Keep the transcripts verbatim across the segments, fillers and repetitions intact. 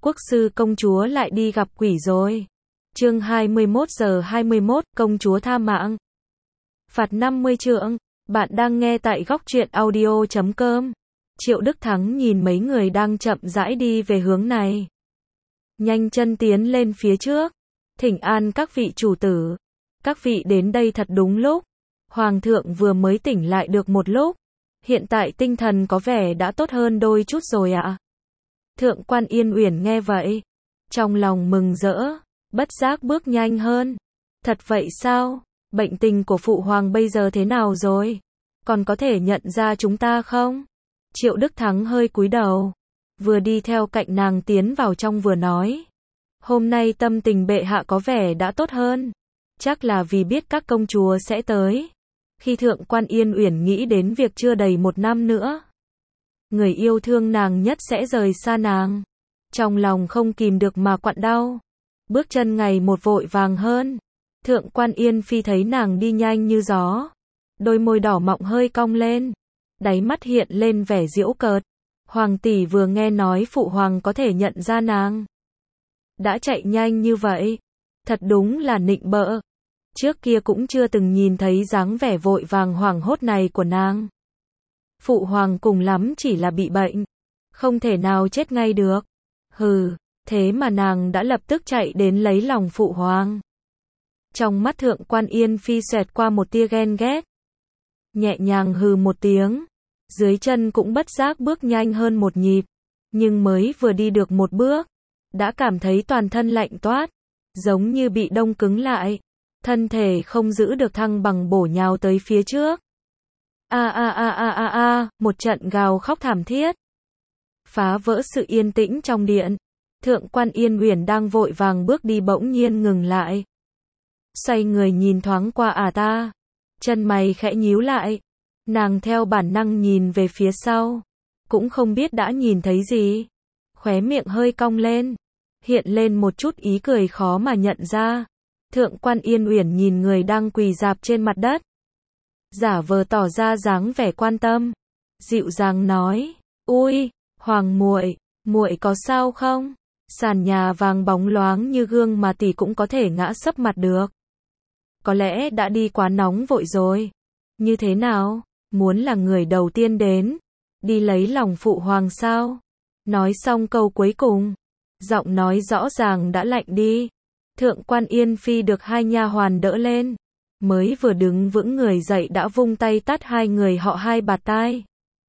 quốc sư công chúa lại đi gặp quỷ rồi. Chương hai mươi mốt giờ hai mươi mốt, công chúa tha mạng. Phạt năm mươi trượng. Bạn đang nghe tại góc truyện audio chấm com. Triệu Đức Thắng nhìn mấy người đang chậm rãi đi về hướng này. Nhanh chân tiến lên phía trước. Thỉnh an các vị chủ tử. Các vị đến đây thật đúng lúc. Hoàng thượng vừa mới tỉnh lại được một lúc. Hiện tại tinh thần có vẻ đã tốt hơn đôi chút rồi ạ. À? Thượng quan Yên Uyển nghe vậy. Trong lòng mừng rỡ. Bất giác bước nhanh hơn. Thật vậy sao? Bệnh tình của phụ hoàng bây giờ thế nào rồi? Còn có thể nhận ra chúng ta không? Triệu Đức Thắng hơi cúi đầu. Vừa đi theo cạnh nàng tiến vào trong vừa nói. Hôm nay tâm tình bệ hạ có vẻ đã tốt hơn. Chắc là vì biết các công chúa sẽ tới. Khi thượng quan Yên Uyển nghĩ đến việc chưa đầy một năm nữa. Người yêu thương nàng nhất sẽ rời xa nàng. Trong lòng không kìm được mà quặn đau. Bước chân ngày một vội vàng hơn. Thượng quan Yên Phi thấy nàng đi nhanh như gió. Đôi môi đỏ mọng hơi cong lên. Đáy mắt hiện lên vẻ giễu cợt. Hoàng tỷ vừa nghe nói phụ hoàng có thể nhận ra nàng. Đã chạy nhanh như vậy. Thật đúng là nịnh bợ. Trước kia cũng chưa từng nhìn thấy dáng vẻ vội vàng hoảng hốt này của nàng. Phụ hoàng cùng lắm chỉ là bị bệnh. Không thể nào chết ngay được. Hừ, thế mà nàng đã lập tức chạy đến lấy lòng phụ hoàng. Trong mắt thượng quan Yên Phi xẹt qua một tia ghen ghét. Nhẹ nhàng hừ một tiếng. Dưới chân cũng bất giác bước nhanh hơn một nhịp. Nhưng mới vừa đi được một bước. Đã cảm thấy toàn thân lạnh toát. Giống như bị đông cứng lại. Thân thể không giữ được thăng bằng bổ nhào tới phía trước. A a a a a a, một trận gào khóc thảm thiết. Phá vỡ sự yên tĩnh trong điện. Thượng quan Yên Uyển đang vội vàng bước đi bỗng nhiên ngừng lại. Xoay người nhìn thoáng qua à ta. Chân mày khẽ nhíu lại. Nàng theo bản năng nhìn về phía sau. Cũng không biết đã nhìn thấy gì. Khóe miệng hơi cong lên. Hiện lên một chút ý cười khó mà nhận ra. Thượng quan Yên Uyển nhìn người đang quỳ rạp trên mặt đất. Giả vờ tỏ ra dáng vẻ quan tâm. Dịu dàng nói. Ui, hoàng muội, muội có sao không? Sàn nhà vàng bóng loáng như gương mà tỷ cũng có thể ngã sấp mặt được. Có lẽ đã đi quá nóng vội rồi. Như thế nào? Muốn là người đầu tiên đến. Đi lấy lòng phụ hoàng sao? Nói xong câu cuối cùng. Giọng nói rõ ràng đã lạnh đi. Thượng quan Yên Phi được hai nha hoàn đỡ lên. Mới vừa đứng vững người dậy đã vung tay tát hai người họ hai bạt tai.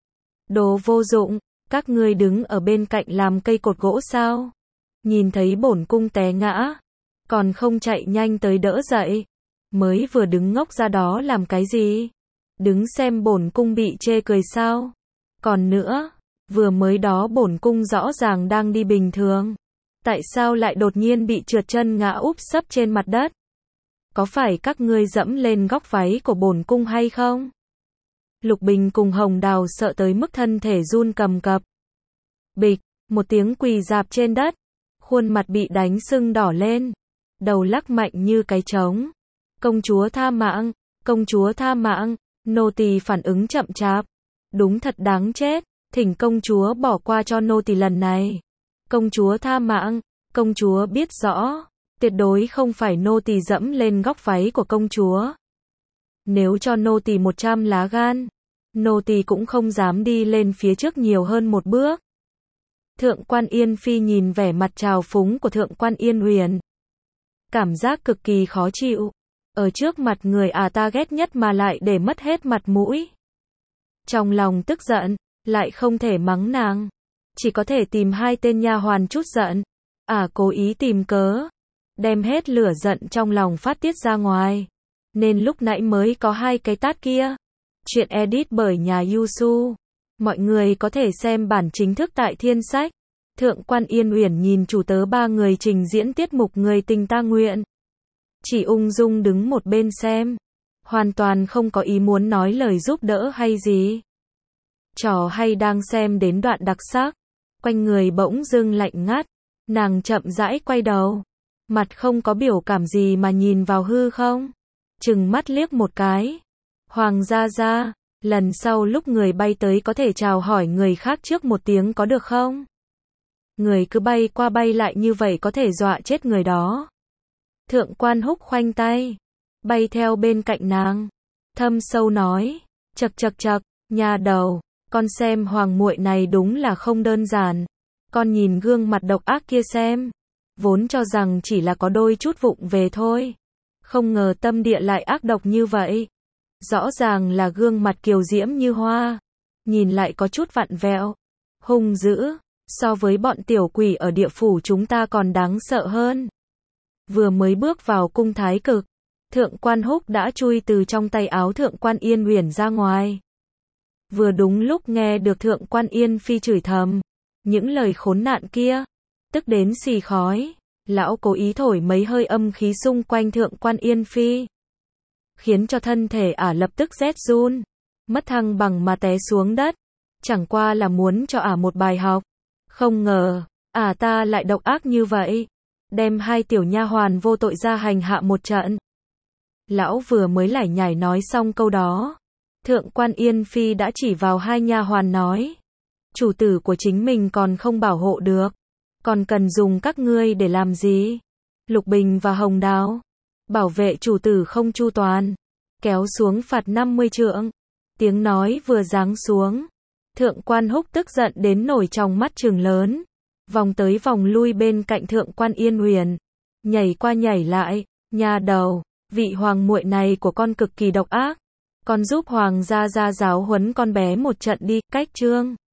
Đồ vô dụng, các ngươi đứng ở bên cạnh làm cây cột gỗ sao? Nhìn thấy bổn cung té ngã. Còn không chạy nhanh tới đỡ dậy. Mới vừa đứng ngốc ra đó làm cái gì? Đứng xem bổn cung bị chê cười sao? Còn nữa, vừa mới đó bổn cung rõ ràng đang đi bình thường. Tại sao lại đột nhiên bị trượt chân ngã úp sấp trên mặt đất? Có phải các ngươi dẫm lên góc váy của bổn cung hay không? Lục Bình cùng Hồng Đào sợ tới mức thân thể run cầm cập. Bịch, một tiếng quỳ rạp trên đất. Khuôn mặt bị đánh sưng đỏ lên. Đầu lắc mạnh như cái trống. Công chúa tha mạng, công chúa tha mạng. Nô tỳ phản ứng chậm chạp. Đúng thật đáng chết. Thỉnh công chúa bỏ qua cho nô tỳ lần này. Công chúa tha mạng, công chúa biết rõ. Tuyệt đối không phải nô tỳ dẫm lên góc váy của công chúa. Nếu cho nô tỳ một trăm lá gan, nô tỳ cũng không dám đi lên phía trước nhiều hơn một bước. Thượng quan Yên Phi nhìn vẻ mặt trào phúng của thượng quan Yên Uyển. Cảm giác cực kỳ khó chịu. Ở trước mặt người à ta ghét nhất mà lại để mất hết mặt mũi. Trong lòng tức giận, lại không thể mắng nàng. Chỉ có thể tìm hai tên nha hoàn chút giận. À cố ý tìm cớ. Đem hết lửa giận trong lòng phát tiết ra ngoài. Nên lúc nãy mới có hai cái tát kia. Chuyện edit bởi nhà Yusu. Mọi người có thể xem bản chính thức tại Thiên Sách. Thượng quan Yên Uyển nhìn chủ tớ ba người trình diễn tiết mục người tình ta nguyện. Chỉ ung dung đứng một bên xem. Hoàn toàn không có ý muốn nói lời giúp đỡ hay gì. Trò hay đang xem đến đoạn đặc sắc. Quanh người bỗng dưng lạnh ngắt. Nàng chậm rãi quay đầu. Mặt không có biểu cảm gì mà nhìn vào hư không. Chừng mắt liếc một cái. Hoàng gia gia, lần sau lúc người bay tới có thể chào hỏi người khác trước một tiếng có được không? Người cứ bay qua bay lại như vậy có thể dọa chết người đó. Thượng quan Húc khoanh tay, bay theo bên cạnh nàng, thâm sâu nói, chậc chậc chậc, nhà đầu, con xem hoàng muội này đúng là không đơn giản. Con nhìn gương mặt độc ác kia xem, vốn cho rằng chỉ là có đôi chút vụng về thôi, không ngờ tâm địa lại ác độc như vậy. Rõ ràng là gương mặt kiều diễm như hoa, nhìn lại có chút vặn vẹo, hung dữ, so với bọn tiểu quỷ ở địa phủ chúng ta còn đáng sợ hơn. Vừa mới bước vào cung thái cực, Thượng quan Húc đã chui từ trong tay áo Thượng quan Yên Uyển ra ngoài. Vừa đúng lúc nghe được Thượng quan Yên Phi chửi thầm, những lời khốn nạn kia, tức đến xì khói, lão cố ý thổi mấy hơi âm khí xung quanh Thượng quan Yên Phi, khiến cho thân thể ả lập tức rét run, mất thăng bằng mà té xuống đất, chẳng qua là muốn cho ả một bài học. Không ngờ, ả ta lại độc ác như vậy, đem hai tiểu nha hoàn vô tội ra hành hạ một trận. Lão vừa mới lải nhải nói xong câu đó, Thượng quan Yên Phi đã chỉ vào hai nha hoàn nói, chủ tử của chính mình còn không bảo hộ được, còn cần dùng các ngươi để làm gì? Lục Bình và Hồng Đào, bảo vệ chủ tử không chu toàn, kéo xuống phạt năm mươi trượng. Tiếng nói vừa giáng xuống, Thượng quan Húc tức giận đến nổi trong mắt trừng lớn, vòng tới vòng lui bên cạnh Thượng quan Yên Uyển, nhảy qua nhảy lại, nhà đầu, vị hoàng muội này của con cực kỳ độc ác, con giúp hoàng gia gia giáo huấn con bé một trận đi. Cách chương